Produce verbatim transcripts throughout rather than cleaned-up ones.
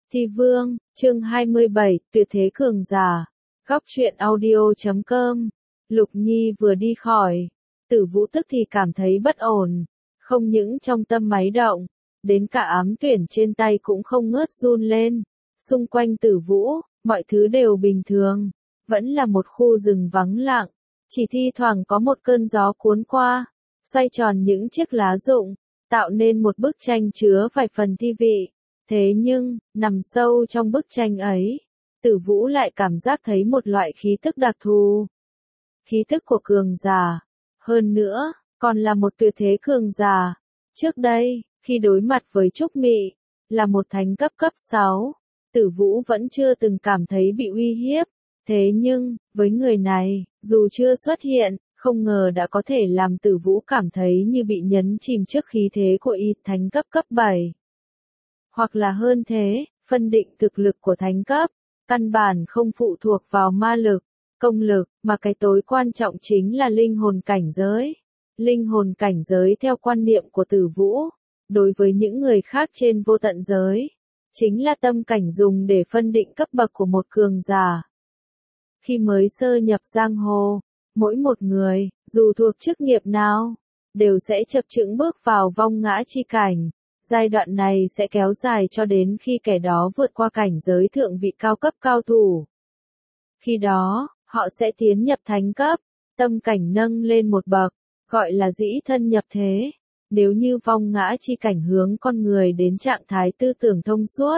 Thi Vương, chương hai mươi bảy, Tuyệt thế cường giả. Góc truyện audio chấm com. Lục Nhi vừa đi khỏi, Tử Vũ tức thì cảm thấy bất ổn, không những trong tâm máy động, đến cả ám tuyển trên tay cũng không ngớt run lên. Xung quanh Tử Vũ, mọi thứ đều bình thường, vẫn là một khu rừng vắng lặng, chỉ thi thoảng có một cơn gió cuốn qua, xoay tròn những chiếc lá rụng, tạo nên một bức tranh chứa vài phần thi vị. Thế nhưng, nằm sâu trong bức tranh ấy, Tử Vũ lại cảm giác thấy một loại khí tức đặc thù. Khí tức của cường giả. Hơn nữa, còn là một tuyệt thế cường giả. Trước đây, khi đối mặt với Trúc Mị, là một thánh cấp cấp sáu, Tử Vũ vẫn chưa từng cảm thấy bị uy hiếp. Thế nhưng, với người này, dù chưa xuất hiện, không ngờ đã có thể làm Tử Vũ cảm thấy như bị nhấn chìm trước khí thế của y thánh cấp cấp bảy. Hoặc là hơn thế, phân định thực lực của thánh cấp, căn bản không phụ thuộc vào ma lực, công lực, mà cái tối quan trọng chính là linh hồn cảnh giới. Linh hồn cảnh giới theo quan niệm của Tử Vũ, đối với những người khác trên vô tận giới, chính là tâm cảnh dùng để phân định cấp bậc của một cường giả. Khi mới sơ nhập giang hồ, mỗi một người, dù thuộc chức nghiệp nào, đều sẽ chập chững bước vào vong ngã chi cảnh. Giai đoạn này sẽ kéo dài cho đến khi kẻ đó vượt qua cảnh giới thượng vị cao cấp cao thủ. Khi đó, họ sẽ tiến nhập thánh cấp, tâm cảnh nâng lên một bậc, gọi là dĩ thân nhập thế. Nếu như vong ngã chi cảnh hướng con người đến trạng thái tư tưởng thông suốt,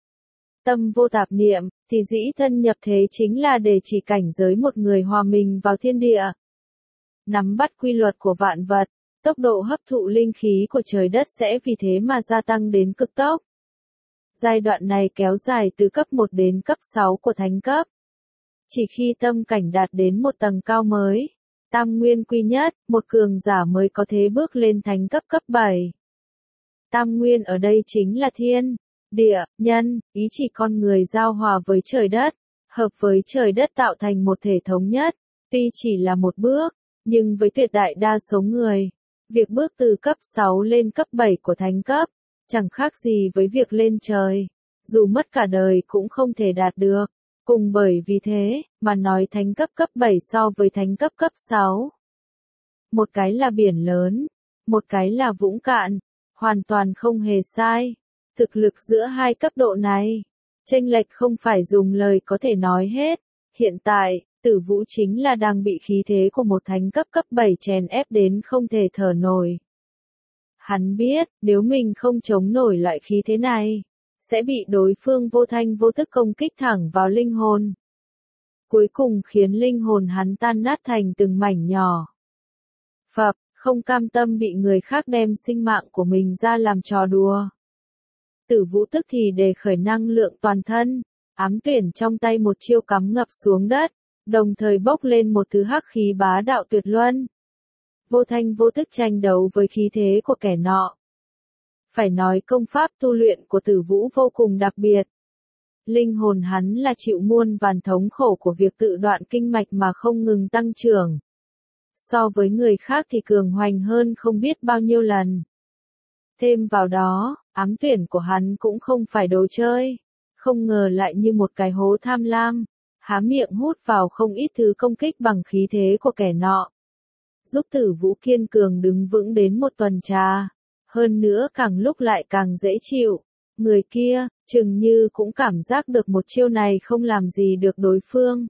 tâm vô tạp niệm, thì dĩ thân nhập thế chính là để chỉ cảnh giới một người hòa mình vào thiên địa. Nắm bắt quy luật của vạn vật. Tốc độ hấp thụ linh khí của trời đất sẽ vì thế mà gia tăng đến cực tốc. Giai đoạn này kéo dài từ cấp một đến cấp sáu của thánh cấp. Chỉ khi tâm cảnh đạt đến một tầng cao mới, tam nguyên quy nhất, một cường giả mới có thể bước lên thánh cấp cấp bảy. Tam nguyên ở đây chính là thiên, địa, nhân, ý chỉ con người giao hòa với trời đất, hợp với trời đất tạo thành một thể thống nhất. Tuy chỉ là một bước, nhưng với tuyệt đại đa số người, việc bước từ cấp sáu lên cấp bảy của thánh cấp, chẳng khác gì với việc lên trời, dù mất cả đời cũng không thể đạt được. Cùng bởi vì thế, mà nói thánh cấp cấp bảy so với thánh cấp cấp sáu. Một cái là biển lớn, một cái là vũng cạn, hoàn toàn không hề sai. Thực lực giữa hai cấp độ này, chênh lệch không phải dùng lời có thể nói hết. Hiện tại, Tử Vũ chính là đang bị khí thế của một thánh cấp cấp bảy chèn ép đến không thể thở nổi. Hắn biết, nếu mình không chống nổi loại khí thế này, sẽ bị đối phương vô thanh vô tức công kích thẳng vào linh hồn. Cuối cùng khiến linh hồn hắn tan nát thành từng mảnh nhỏ. Phập, không cam tâm bị người khác đem sinh mạng của mình ra làm trò đùa. Tử Vũ tức thì đề khởi năng lượng toàn thân, ám tuyển trong tay một chiêu cắm ngập xuống đất, đồng thời bốc lên một thứ hắc khí bá đạo tuyệt luân. Vô thanh vô tức tranh đấu với khí thế của kẻ nọ. Phải nói công pháp tu luyện của Tử Vũ vô cùng đặc biệt. Linh hồn hắn là chịu muôn vàn thống khổ của việc tự đoạn kinh mạch mà không ngừng tăng trưởng. So với người khác thì cường hoành hơn không biết bao nhiêu lần. Thêm vào đó, ám tuyển của hắn cũng không phải đồ chơi. Không ngờ lại như một cái hố tham lam, há miệng hút vào không ít thứ công kích bằng khí thế của kẻ nọ. Giúp Tử Vũ kiên cường đứng vững đến một tuần trà. Hơn nữa càng lúc lại càng dễ chịu. Người kia, chừng như cũng cảm giác được một chiêu này không làm gì được đối phương.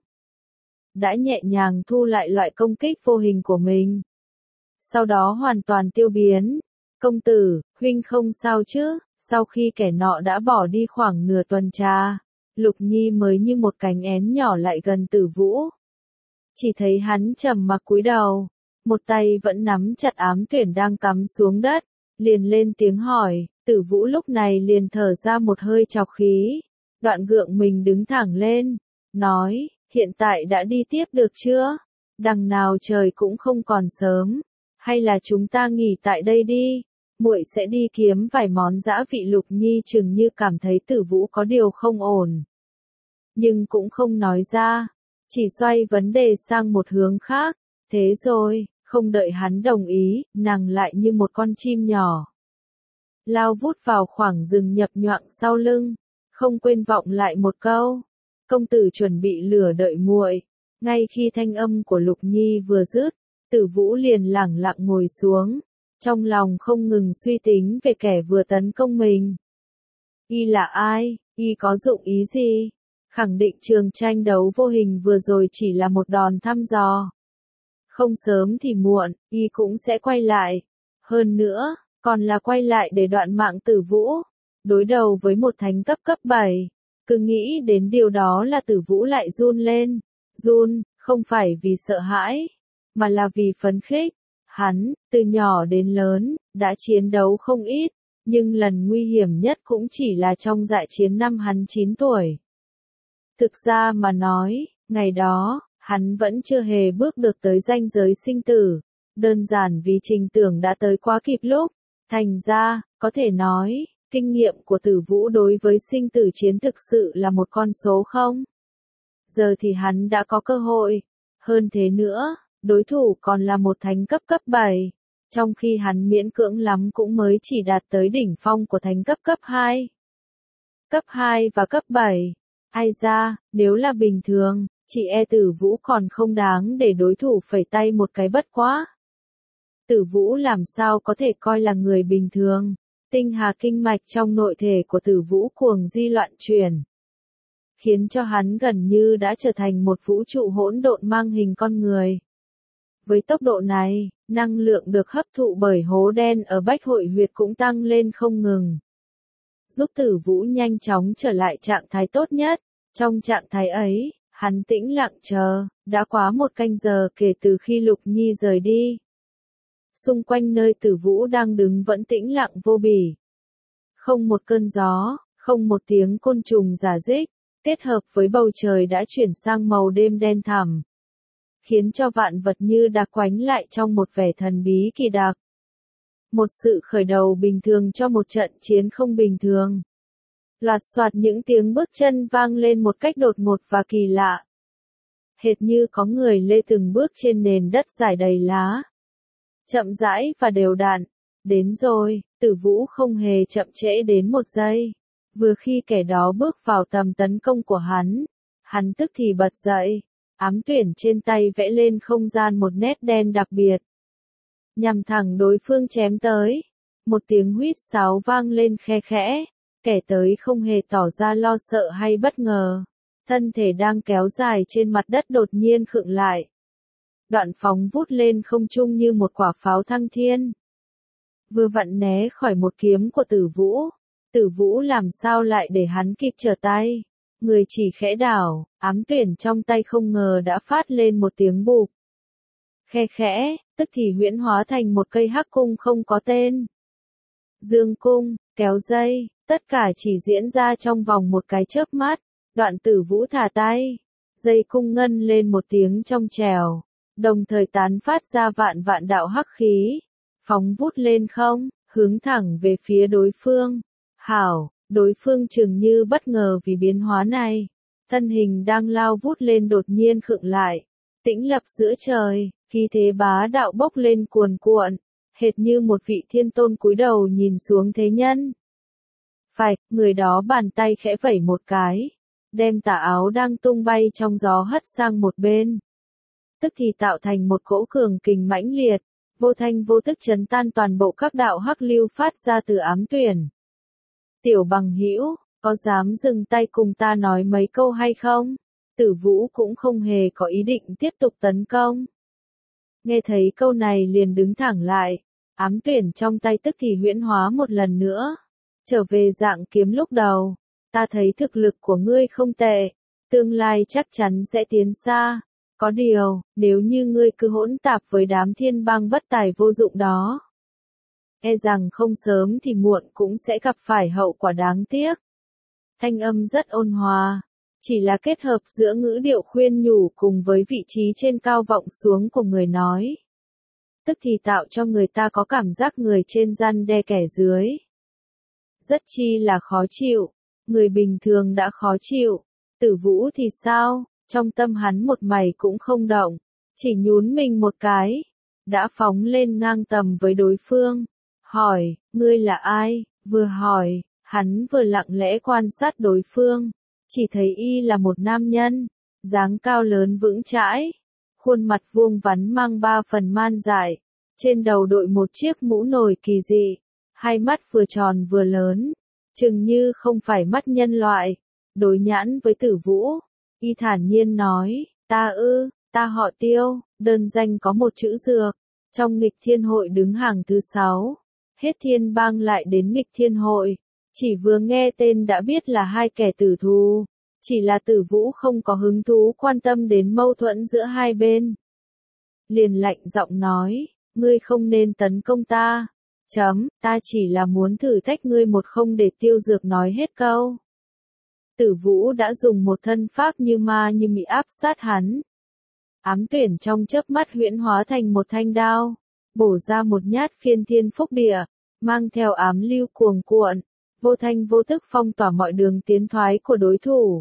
Đã nhẹ nhàng thu lại loại công kích vô hình của mình. Sau đó hoàn toàn tiêu biến. Công tử, huynh không sao chứ? Sau khi kẻ nọ đã bỏ đi khoảng nửa tuần trà, Lục Nhi mới như một cánh én nhỏ lại gần Tử Vũ. Chỉ thấy hắn trầm mặc cúi đầu, một tay vẫn nắm chặt ám tuyển đang cắm xuống đất, liền lên tiếng hỏi. Tử Vũ lúc này liền thở ra một hơi trọc khí, đoạn gượng mình đứng thẳng lên, nói, hiện tại đã đi tiếp được chưa? Đằng nào trời cũng không còn sớm, hay là chúng ta nghỉ tại đây đi? Muội sẽ đi kiếm vài món dã vị. Lục Nhi chừng như cảm thấy Tử Vũ có điều không ổn, nhưng cũng không nói ra, chỉ xoay vấn đề sang một hướng khác. Thế rồi, không đợi hắn đồng ý, nàng lại như một con chim nhỏ lao vút vào khoảng rừng nhập nhoạng sau lưng, không quên vọng lại một câu. Công tử chuẩn bị lửa đợi muội. Ngay khi thanh âm của Lục Nhi vừa dứt, Tử Vũ liền lẳng lặng ngồi xuống, trong lòng không ngừng suy tính về kẻ vừa tấn công mình. Y là ai? Y có dụng ý gì? Khẳng định trường tranh đấu vô hình vừa rồi chỉ là một đòn thăm dò. Không sớm thì muộn, Y cũng sẽ quay lại. Hơn nữa, còn là quay lại để đoạn mạng Tử Vũ. Đối đầu với một thánh cấp cấp bảy. Cứ nghĩ đến điều đó là Tử Vũ lại run lên. Run, không phải vì sợ hãi, mà là vì phấn khích. Hắn, từ nhỏ đến lớn, đã chiến đấu không ít, nhưng lần nguy hiểm nhất cũng chỉ là trong dại chiến năm hắn chín tuổi. Thực ra mà nói, ngày đó, hắn vẫn chưa hề bước được tới ranh giới sinh tử, đơn giản vì Trình Tưởng đã tới quá kịp lúc. Thành ra, có thể nói, kinh nghiệm của Tử Vũ đối với sinh tử chiến thực sự là một con số không. Giờ thì hắn đã có cơ hội. Hơn thế nữa, đối thủ còn là một thánh cấp cấp bảy, trong khi hắn miễn cưỡng lắm cũng mới chỉ đạt tới đỉnh phong của thánh cấp cấp hai. Cấp hai và cấp bảy. Ai ra, nếu là bình thường, chị e Tử Vũ còn không đáng để đối thủ phẩy tay một cái bất quá. Tử Vũ làm sao có thể coi là người bình thường. Tinh hà kinh mạch trong nội thể của Tử Vũ cuồng di loạn chuyển, khiến cho hắn gần như đã trở thành một vũ trụ hỗn độn mang hình con người. Với tốc độ này, năng lượng được hấp thụ bởi hố đen ở bách hội huyệt cũng tăng lên không ngừng, giúp Tử Vũ nhanh chóng trở lại trạng thái tốt nhất. Trong trạng thái ấy, hắn tĩnh lặng chờ, đã quá một canh giờ kể từ khi Lục Nhi rời đi. Xung quanh nơi Tử Vũ đang đứng vẫn tĩnh lặng vô bỉ. Không một cơn gió, không một tiếng côn trùng rả rích, kết hợp với bầu trời đã chuyển sang màu đêm đen thẳm, khiến cho vạn vật như đặc quánh lại trong một vẻ thần bí kỳ đặc. Một sự khởi đầu bình thường cho một trận chiến không bình thường. Loạt soạt những tiếng bước chân vang lên một cách đột ngột và kỳ lạ. Hệt như có người lê từng bước trên nền đất rải đầy lá. Chậm rãi và đều đặn. Đến rồi, Tử Vũ không hề chậm trễ đến một giây. Vừa khi kẻ đó bước vào tầm tấn công của hắn, hắn tức thì bật dậy, ám tuyển trên tay vẽ lên không gian một nét đen đặc biệt, nhằm thẳng đối phương chém tới. Một tiếng huýt sáo vang lên khe khẽ, kẻ tới không hề tỏ ra lo sợ hay bất ngờ, thân thể đang kéo dài trên mặt đất đột nhiên khựng lại. Đoạn phóng vút lên không trung như một quả pháo thăng thiên, vừa vặn né khỏi một kiếm của Tử Vũ. Tử Vũ làm sao lại để hắn kịp trở tay, người chỉ khẽ đảo, ám tuyển trong tay không ngờ đã phát lên một tiếng bụp. Khe khẽ, tức thì huyễn hóa thành một cây hắc cung không có tên. Dương cung, kéo dây, tất cả chỉ diễn ra trong vòng một cái chớp mắt. Đoạn Tử Vũ thả tay, dây cung ngân lên một tiếng trong trèo, đồng thời tán phát ra vạn vạn đạo hắc khí, phóng vút lên không, hướng thẳng về phía đối phương. Hảo, đối phương chừng như bất ngờ vì biến hóa này. Thân hình đang lao vút lên đột nhiên khựng lại, tĩnh lập giữa trời, khí thế bá đạo bốc lên cuồn cuộn, hệt như một vị thiên tôn cúi đầu nhìn xuống thế nhân. Phạch, người đó bàn tay khẽ vẩy một cái, đem tà áo đang tung bay trong gió hất sang một bên. Tức thì tạo thành một cỗ cường kình mãnh liệt, vô thanh vô tức chấn tan toàn bộ các đạo hắc lưu phát ra từ ám tuyển. Tiểu bằng hữu, có dám dừng tay cùng ta nói mấy câu hay không? Tử Vũ cũng không hề có ý định tiếp tục tấn công. Nghe thấy câu này liền đứng thẳng lại, ám tuyển trong tay tức thì huyễn hóa một lần nữa, trở về dạng kiếm lúc đầu. Ta thấy thực lực của ngươi không tệ, tương lai chắc chắn sẽ tiến xa. Có điều, nếu như ngươi cứ hỗn tạp với đám thiên bang bất tài vô dụng đó, e rằng không sớm thì muộn cũng sẽ gặp phải hậu quả đáng tiếc. Thanh âm rất ôn hòa, chỉ là kết hợp giữa ngữ điệu khuyên nhủ cùng với vị trí trên cao vọng xuống của người nói, tức thì tạo cho người ta có cảm giác người trên răn đe kẻ dưới. Rất chi là khó chịu, người bình thường đã khó chịu, Tử Vũ thì sao? Trong tâm hắn một mày cũng không động, chỉ nhún mình một cái, đã phóng lên ngang tầm với đối phương. Hỏi, ngươi là ai? Vừa hỏi, Hắn vừa lặng lẽ quan sát đối phương, chỉ thấy y là một nam nhân, dáng cao lớn vững chãi, khuôn mặt vuông vắn mang ba phần man dại, trên đầu đội một chiếc mũ nồi kỳ dị, hai mắt vừa tròn vừa lớn, chừng như không phải mắt nhân loại. Đối nhãn với Tử Vũ, y thản nhiên nói, ta ư, ta họ Tiêu, đơn danh có một chữ Dược, trong nghịch thiên hội đứng hàng thứ sáu, hết thiên bang lại đến nghịch thiên hội, chỉ vừa nghe tên đã biết là hai kẻ tử thù, chỉ là Tử Vũ không có hứng thú quan tâm đến mâu thuẫn giữa hai bên. Liền lạnh giọng nói, ngươi không nên tấn công ta, chấm, ta chỉ là muốn thử thách ngươi một không để Tiêu Dược nói hết câu. Tử Vũ đã dùng một thân pháp như ma như mị áp sát hắn. Ám tuyển trong chớp mắt huyễn hóa thành một thanh đao, bổ ra một nhát phiên thiên phúc địa, mang theo ám lưu cuồng cuộn, vô thanh vô tức phong tỏa mọi đường tiến thoái của đối thủ.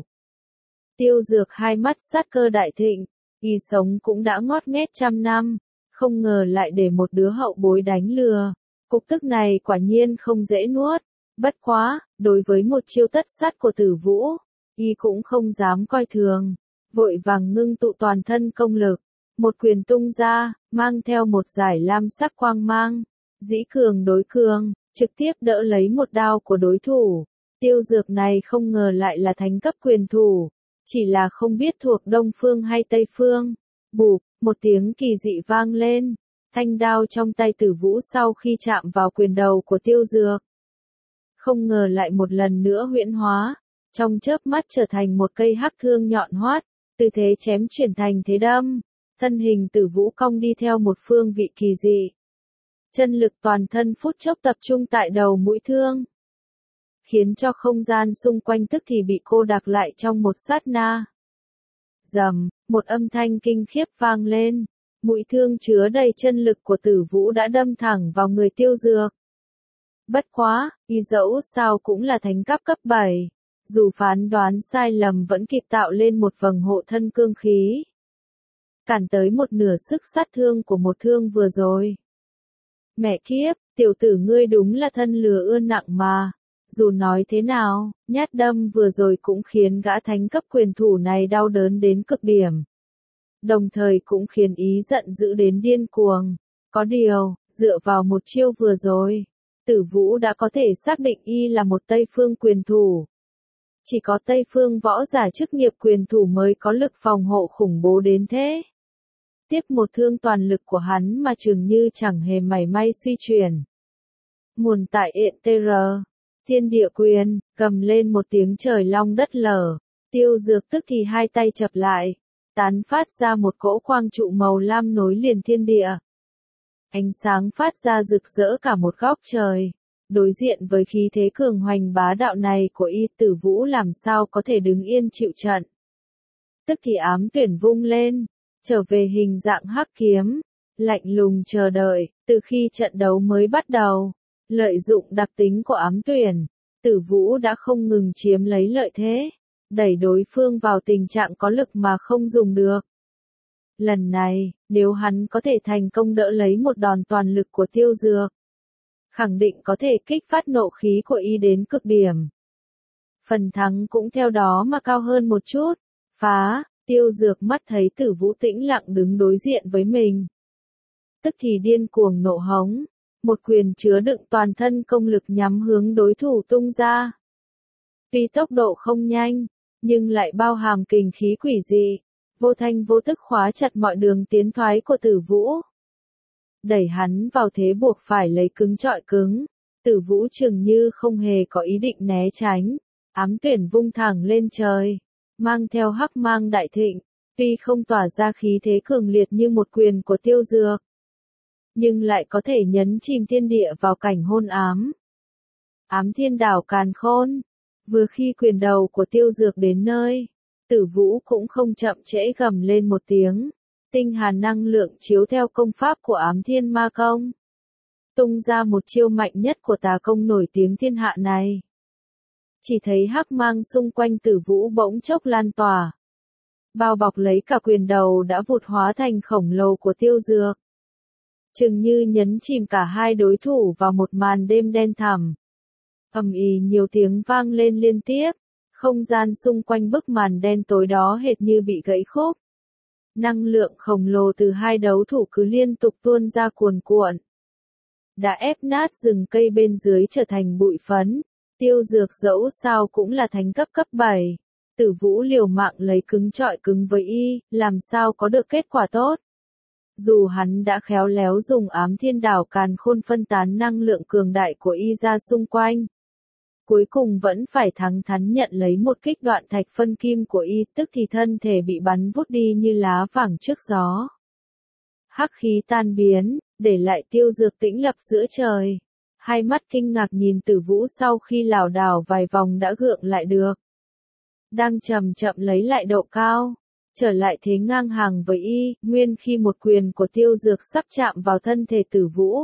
Tiêu Dược hai mắt sát cơ đại thịnh, y sống cũng đã ngót nghét trăm năm, không ngờ lại để một đứa hậu bối đánh lừa. Cục tức này quả nhiên không dễ nuốt. Bất quá, đối với một chiêu tất sát của Tử Vũ, y cũng không dám coi thường, vội vàng ngưng tụ toàn thân công lực, một quyền tung ra, mang theo một giải lam sắc quang mang, dĩ cường đối cường, trực tiếp đỡ lấy một đao của đối thủ. Tiêu Dược này không ngờ lại là thánh cấp quyền thủ, chỉ là không biết thuộc Đông Phương hay Tây Phương. Bụp, một tiếng kỳ dị vang lên, thanh đao trong tay Tử Vũ sau khi chạm vào quyền đầu của Tiêu Dược, không ngờ lại một lần nữa huyễn hóa, trong chớp mắt trở thành một cây hắc thương nhọn hoắt, từ thế chém chuyển thành thế đâm, thân hình Tử Vũ cong đi theo một phương vị kỳ dị. Chân lực toàn thân phút chốc tập trung tại đầu mũi thương, khiến cho không gian xung quanh tức thì bị cô đặc lại trong một sát na. Rầm, một âm thanh kinh khiếp vang lên, mũi thương chứa đầy chân lực của Tử Vũ đã đâm thẳng vào người Tiêu Dược. Bất quá, y dẫu sao cũng là thánh cấp cấp bảy, dù phán đoán sai lầm vẫn kịp tạo lên một vầng hộ thân cương khí, cản tới một nửa sức sát thương của một thương vừa rồi. Mẹ kiếp, tiểu tử ngươi đúng là thân lừa ưa nặng mà. Dù nói thế nào, nhát đâm vừa rồi cũng khiến gã thánh cấp quyền thủ này đau đớn đến cực điểm. Đồng thời cũng khiến ý giận dữ đến điên cuồng. Có điều, dựa vào một chiêu vừa rồi, Tử Vũ đã có thể xác định y là một Tây Phương quyền thủ. Chỉ có Tây Phương võ giả chức nghiệp quyền thủ mới có lực phòng hộ khủng bố đến thế. Tiếp một thương toàn lực của hắn mà chừng như chẳng hề mảy may suy chuyển. Nguồn tại ện tê rờ, thiên địa quyền, cầm lên một tiếng trời long đất lở, Tiêu Dược tức thì hai tay chập lại, tán phát ra một cỗ quang trụ màu lam nối liền thiên địa. Ánh sáng phát ra rực rỡ cả một góc trời. Đối diện với khí thế cường hoành bá đạo này của y, Tử Vũ làm sao có thể đứng yên chịu trận. Tức thì ám tuyển vung lên, trở về hình dạng hắc kiếm, lạnh lùng chờ đợi, từ khi trận đấu mới bắt đầu. Lợi dụng đặc tính của ám tuyển, Tử Vũ đã không ngừng chiếm lấy lợi thế, đẩy đối phương vào tình trạng có lực mà không dùng được. Lần này, nếu hắn có thể thành công đỡ lấy một đòn toàn lực của Tiêu Dược, khẳng định có thể kích phát nộ khí của y đến cực điểm. Phần thắng cũng theo đó mà cao hơn một chút. Phá, Tiêu Dược mắt thấy Tử Vũ tĩnh lặng đứng đối diện với mình, tức thì điên cuồng nộ hống, một quyền chứa đựng toàn thân công lực nhắm hướng đối thủ tung ra. Tuy tốc độ không nhanh, nhưng lại bao hàm kình khí quỷ dị, vô thanh vô tức khóa chặt mọi đường tiến thoái của Tử Vũ. Đẩy hắn vào thế buộc phải lấy cứng trọi cứng. Tử Vũ chừng như không hề có ý định né tránh, ám tuyển vung thẳng lên trời, mang theo hắc mang đại thịnh, tuy không tỏa ra khí thế cường liệt như một quyền của Tiêu Dược, nhưng lại có thể nhấn chìm thiên địa vào cảnh hôn ám. Ám thiên đảo càn khôn, vừa khi quyền đầu của Tiêu Dược đến nơi, Tử Vũ cũng không chậm trễ gầm lên một tiếng. Tinh hàn năng lượng chiếu theo công pháp của ám thiên ma công, tung ra một chiêu mạnh nhất của tà công nổi tiếng thiên hạ này. Chỉ thấy hắc mang xung quanh Tử Vũ bỗng chốc lan tỏa, bao bọc lấy cả quyền đầu đã vụt hóa thành khổng lồ của Tiêu Dược, chừng như nhấn chìm cả hai đối thủ vào một màn đêm đen thẳm. Ầm ì nhiều tiếng vang lên liên tiếp, không gian xung quanh bức màn đen tối đó hệt như bị gãy khúc. Năng lượng khổng lồ từ hai đấu thủ cứ liên tục tuôn ra cuồn cuộn. Đã ép nát rừng cây bên dưới trở thành bụi phấn, Tiêu Dược dẫu sao cũng là thánh cấp cấp bảy. Tử Vũ liều mạng lấy cứng trọi cứng với y, làm sao có được kết quả tốt. Dù hắn đã khéo léo dùng ám thiên đảo càn khôn phân tán năng lượng cường đại của y ra xung quanh. Cuối cùng vẫn phải thắng thắn nhận lấy một kích đoạn thạch phân kim của y, tức thì thân thể bị bắn vút đi như lá vàng trước gió. Hắc khí tan biến, để lại Tiêu Dược tĩnh lập giữa trời. Hai mắt kinh ngạc nhìn Tử Vũ sau khi lảo đảo vài vòng đã gượng lại được. Đang chậm chậm lấy lại độ cao, trở lại thế ngang hàng với y, nguyên khi một quyền của Tiêu Dược sắp chạm vào thân thể Tử Vũ.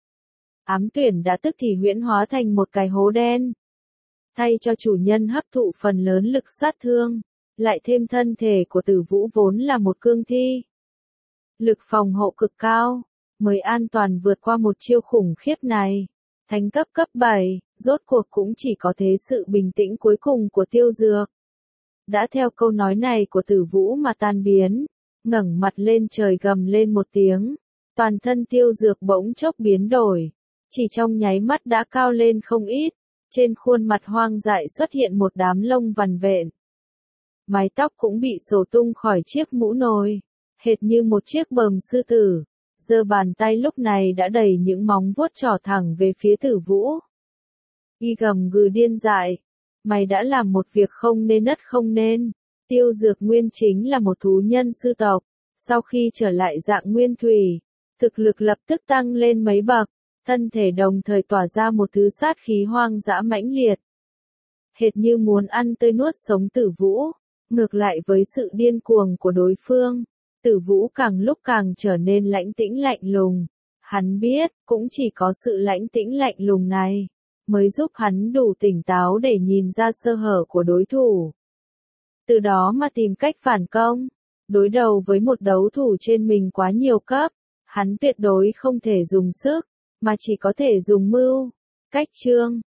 Ám tuyển đã tức thì huyễn hóa thành một cái hố đen. Thay cho chủ nhân hấp thụ phần lớn lực sát thương, lại thêm thân thể của Tử Vũ vốn là một cương thi. Lực phòng hộ cực cao, mới an toàn vượt qua một chiêu khủng khiếp này. Thánh cấp cấp bảy, rốt cuộc cũng chỉ có thế sự bình tĩnh cuối cùng của Tiêu Dược. Đã theo câu nói này của Tử Vũ mà tan biến, ngẩng mặt lên trời gầm lên một tiếng, toàn thân Tiêu Dược bỗng chốc biến đổi, chỉ trong nháy mắt đã cao lên không ít, trên khuôn mặt hoang dại xuất hiện một đám lông vằn vện. Mái tóc cũng bị xổ tung khỏi chiếc mũ nồi, hệt như một chiếc bờm sư tử, giơ bàn tay lúc này đã đầy những móng vuốt trỏ thẳng về phía Tử Vũ. Y gầm gừ điên dại. Mày đã làm một việc không nên đất không nên. Tiêu Dược nguyên chính là một thú nhân sư tộc. Sau khi trở lại dạng nguyên thủy, thực lực lập tức tăng lên mấy bậc. Thân thể đồng thời tỏa ra một thứ sát khí hoang dã mãnh liệt. Hệt như muốn ăn tươi nuốt sống Tử Vũ. Ngược lại với sự điên cuồng của đối phương, Tử Vũ càng lúc càng trở nên lãnh tĩnh lạnh lùng. Hắn biết, cũng chỉ có sự lãnh tĩnh lạnh lùng này mới giúp hắn đủ tỉnh táo để nhìn ra sơ hở của đối thủ. Từ đó mà tìm cách phản công. Đối đầu với một đấu thủ trên mình quá nhiều cấp, hắn tuyệt đối không thể dùng sức, mà chỉ có thể dùng mưu, cách chương.